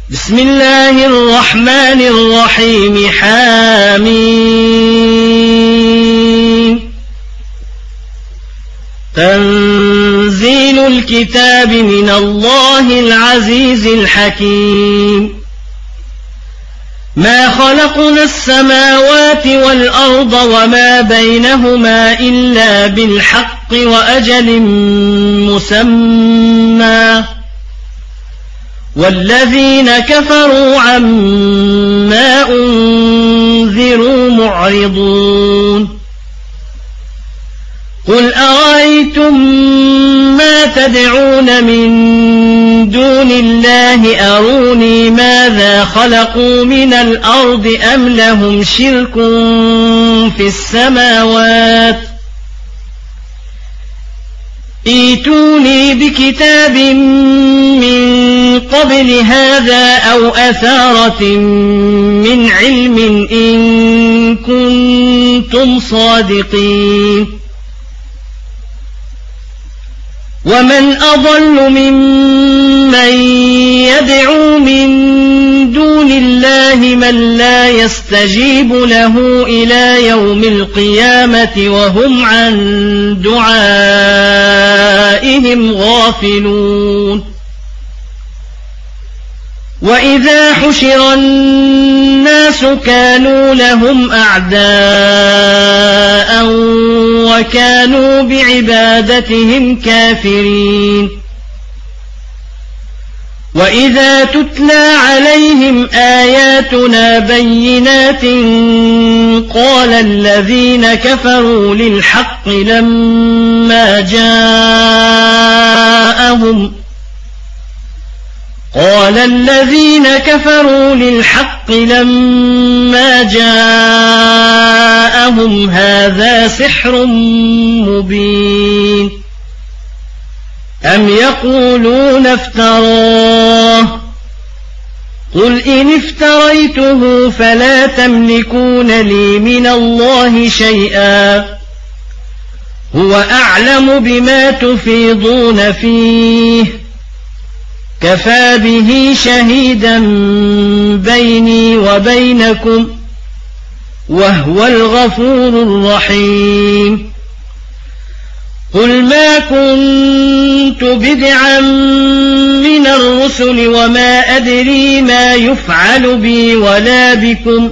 بسم الله الرحمن الرحيم حميم تنزيل الكتاب من الله العزيز الحكيم ما خلقنا السماوات والأرض وما بينهما إلا بالحق وأجل مسمى والذين كفروا عما أنذروا معرضون قل أرأيتم ما تدعون من دون الله أروني ماذا خلقوا من الأرض أم لهم شرك في السماوات ائتوني بكتاب من قبل هذا أو أثارة من علم إن كنتم صادقين ومن أضل ممن يدعو من دون الله من لا يستجيب له إلى يوم القيامة وهم عن دعائهم غافلون وإذا حشر الناس كانوا لهم أعداء وكانوا بعبادتهم كافرين وإذا تتلى عليهم آياتنا بينات قال الذين كفروا للحق لما جاءهم هذا سحر مبين أم يقولون افتراه قل إن افتريته فلا تملكون لي من الله شيئا هو أعلم بما تفيضون فيه كفى به شهيدا بيني وبينكم وهو الغفور الرحيم قل ما كنت بدعا من الرسل وما أدري ما يفعل بي ولا بكم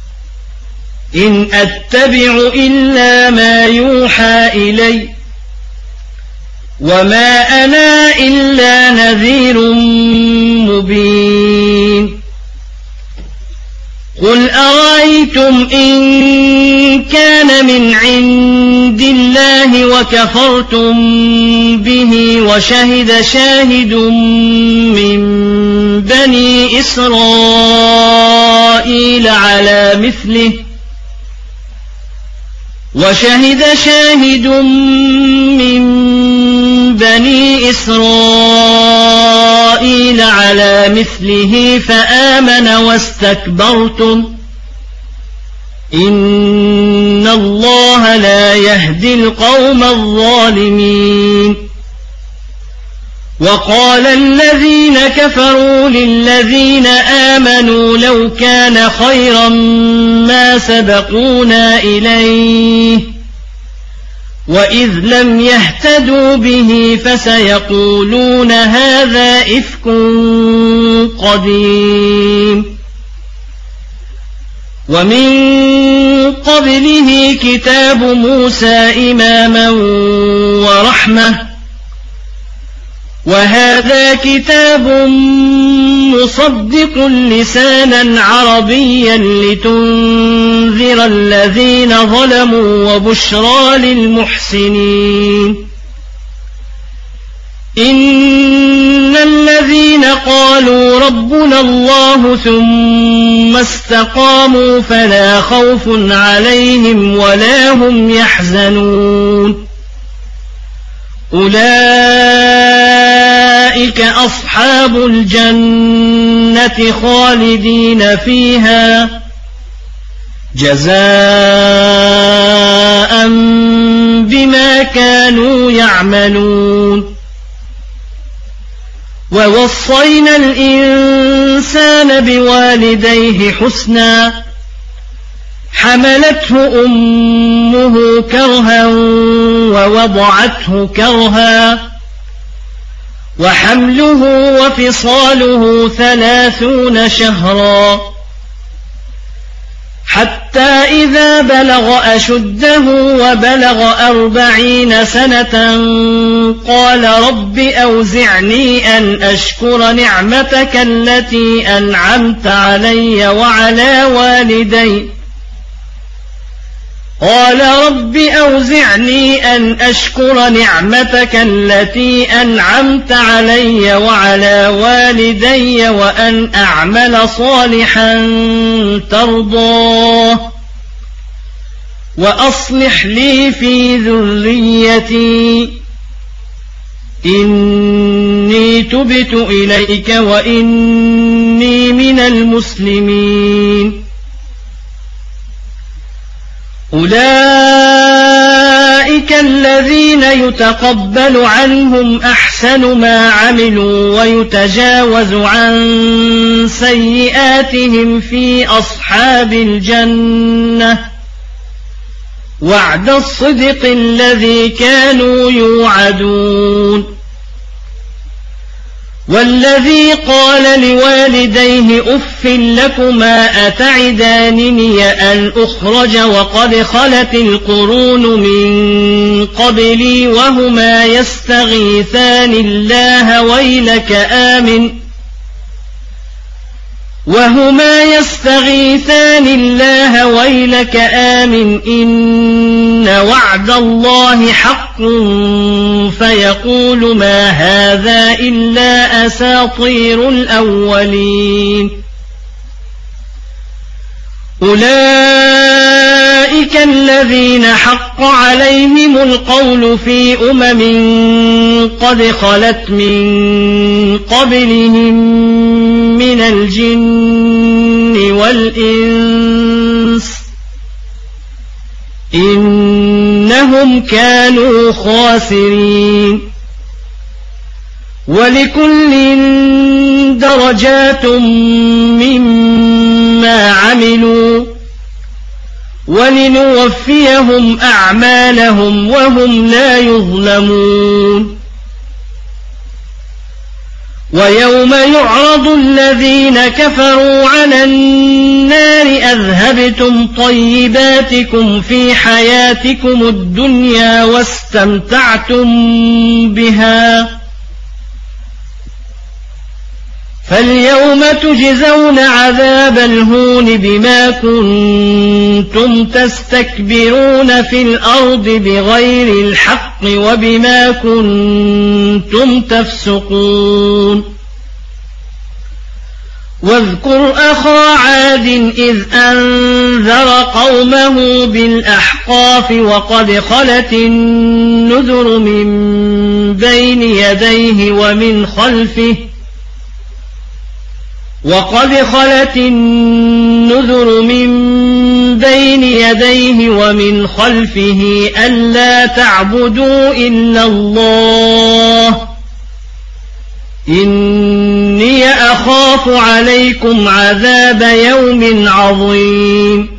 إن أتبع إلا ما يوحى إلي وما أنا إلا نذير مبين قل أرأيتم إن كان من عند الله وكفرتم به وشهد شاهد من بني إسرائيل على مثله فآمن واستكبرتم إن الله لا يهدي القوم الظالمين وقال الذين كفروا للذين آمنوا لو كان خيرا ما سبقونا إليه وإذ لم يهتدوا به فسيقولون هذا إفك قديم ومن قبله كتاب موسى إماما ورحمة وهذا كتاب مصدق لسانا عربيا لتنذر الذين ظلموا وبشرى للمحسنين إن الذين قالوا ربنا الله ثم استقاموا فلا خوف عليهم ولا هم يحزنون أولئك أصحاب الجنة خالدين فيها جزاء بما كانوا يعملون ووصينا الإنسان الإنسان بوالديه حسنا حملته أمه كرها ووضعته كرها وحمله وفصاله 30 شهرا حتى إذا بلغ أشده وبلغ 40 سنة قال رب أوزعني أن أشكر نعمتك التي أنعمت علي وعلى والدي قال رب أوزعني أن أشكر نعمتك التي أنعمت علي وعلى والدي وأن أعمل صالحا ترضاه وأصلح لي في ذريتي إني تبت إليك وإني من المسلمين أولئك الذين يتقبل عنهم أحسن ما عملوا ويتجاوز عن سيئاتهم في أصحاب الجنة وعد الصدق الذي كانوا يوعدون والذي قال لوالديه أف لكما أتعدانني أن أخرج وقد خلت القرون من قبلي وهما يستغيثان الله ويلك آمن إن وعد الله حق فيقول ما هذا إلا أساطير الأولين أولئك الذين حق عليهم القول في قد خلت من قبلهم من الجن والإنس إنهم كانوا خاسرين ولكل درجات مما عملوا ولنوفيهم أعمالهم وهم لا يظلمون ويوم يعرض الذين كفروا على النار أذهبتم طيباتكم في حياتكم الدنيا واستمتعتم بها فاليوم تجزون عذاب الهون بما كنتم تستكبرون في الأرض بغير الحق وبما كنتم تفسقون واذكر أخا عاد إذ أنذر قومه بالأحقاف وقد خلت النذر من بين يديه ومن خلفه ألا تعبدوا إلا الله إني أخاف عليكم عذاب يوم عظيم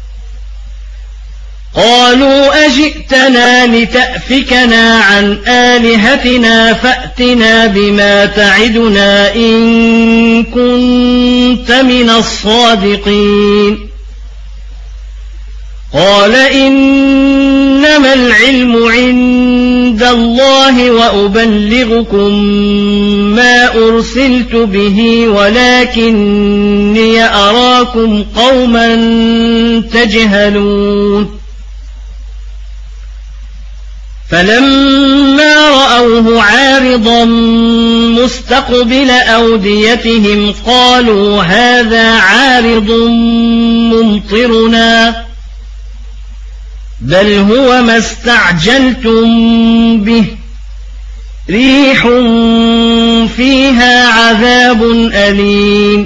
قالوا أجئتنا لتأفكنا عن آلهتنا فأتنا بما تعدنا إن كنت من الصادقين قال إنما العلم عند الله وأبلغكم ما أرسلت به ولكني أراكم قوما تجهلون فلما رأوه عارضا مستقبل أوديتهم قالوا هذا عارض ممطرنا بل هو ما استعجلتم به ريح فيها عذاب أليم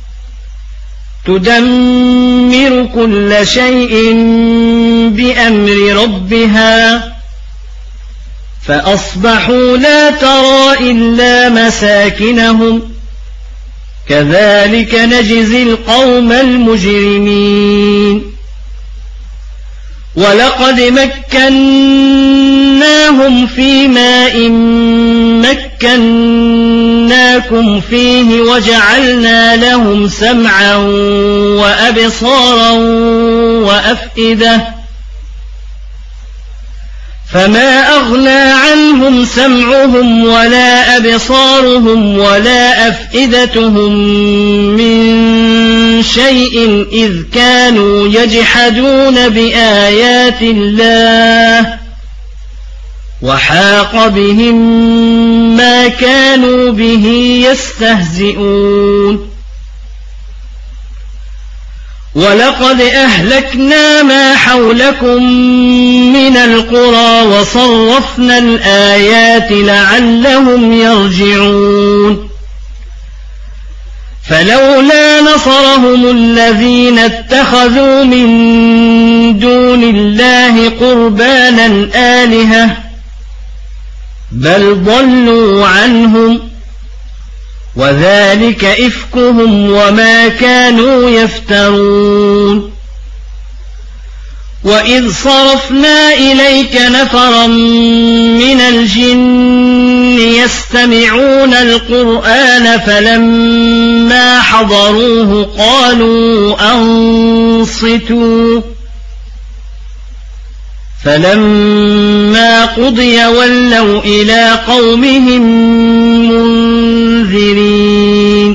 تدمر كل شيء بأمر ربها فأصبحوا لا ترى إلا مساكنهم كذلك نجزي القوم المجرمين ولقد مكناهم في ماء مكناكم فيه وجعلنا لهم سمعا وأبصارا وأفئدة فما أغنى عنهم سمعهم ولا أبصارهم ولا أفئدتهم من شيء إذ كانوا يجحدون بآيات الله وحاق بهم ما كانوا به يستهزئون ولقد أهلكنا ما حولكم من القرى وصرفنا الآيات لعلهم يرجعون فلولا نصرهم الذين اتخذوا من دون الله قربانا آلهة بل ضلوا عنهم وذلك إفكهم وما كانوا يفترون وإذ صرفنا إليك نفرا من الجن يستمعون القرآن فلما حضروه قالوا أنصتوا فلما قضي ولوا إلى قومهم منذرين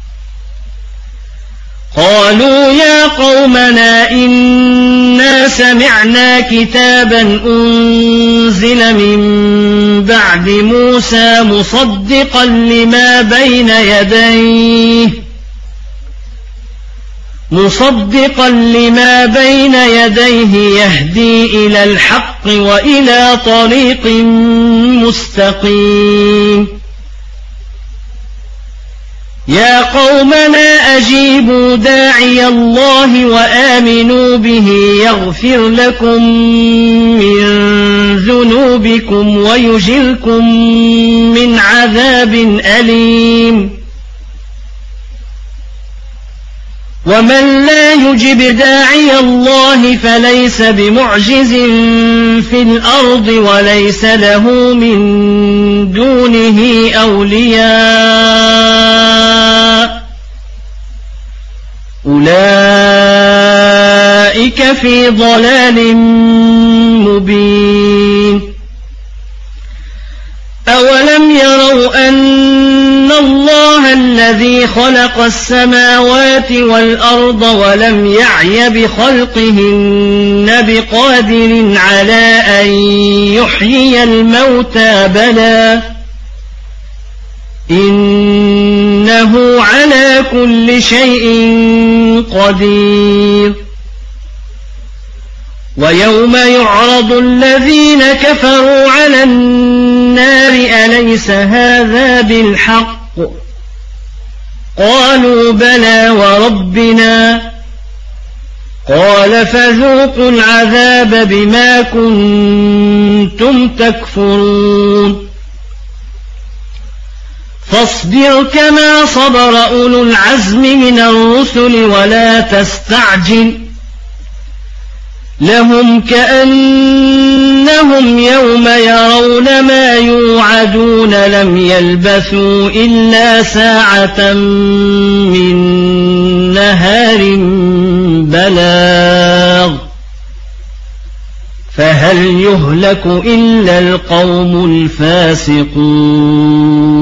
قالوا يا قومنا إنا سمعنا كتابا أنزل من بعد موسى مصدقا لما بين يديه يهدي إلى الحق وإلى طريق مستقيم يا قومنا أجيبوا داعي الله وآمنوا به يغفر لكم من ذنوبكم ويجركم من عذاب أليم ومن لا يجب داعي الله فليس بمعجز في الأرض وليس له من دونه أولياء أولئك في ضلال مبين أولم يروا أن الله الذي خلق السماوات والأرض ولم يعي بخلقهن بقادر على أن يحيي الموتى بلى إنه على كل شيء قدير ويوم يعرض الذين كفروا على النار أليس هذا بالحق قالوا بلى وربنا قال فذوقوا العذاب بما كنتم تكفرون فاصبر كما صبر أولو العزم من الرسل ولا تستعجل لهم كأنهم يوم يرون ما يوعدون لم يلبثوا إلا ساعة من نهار بلاغ فهل يهلك إلا القوم الفاسقون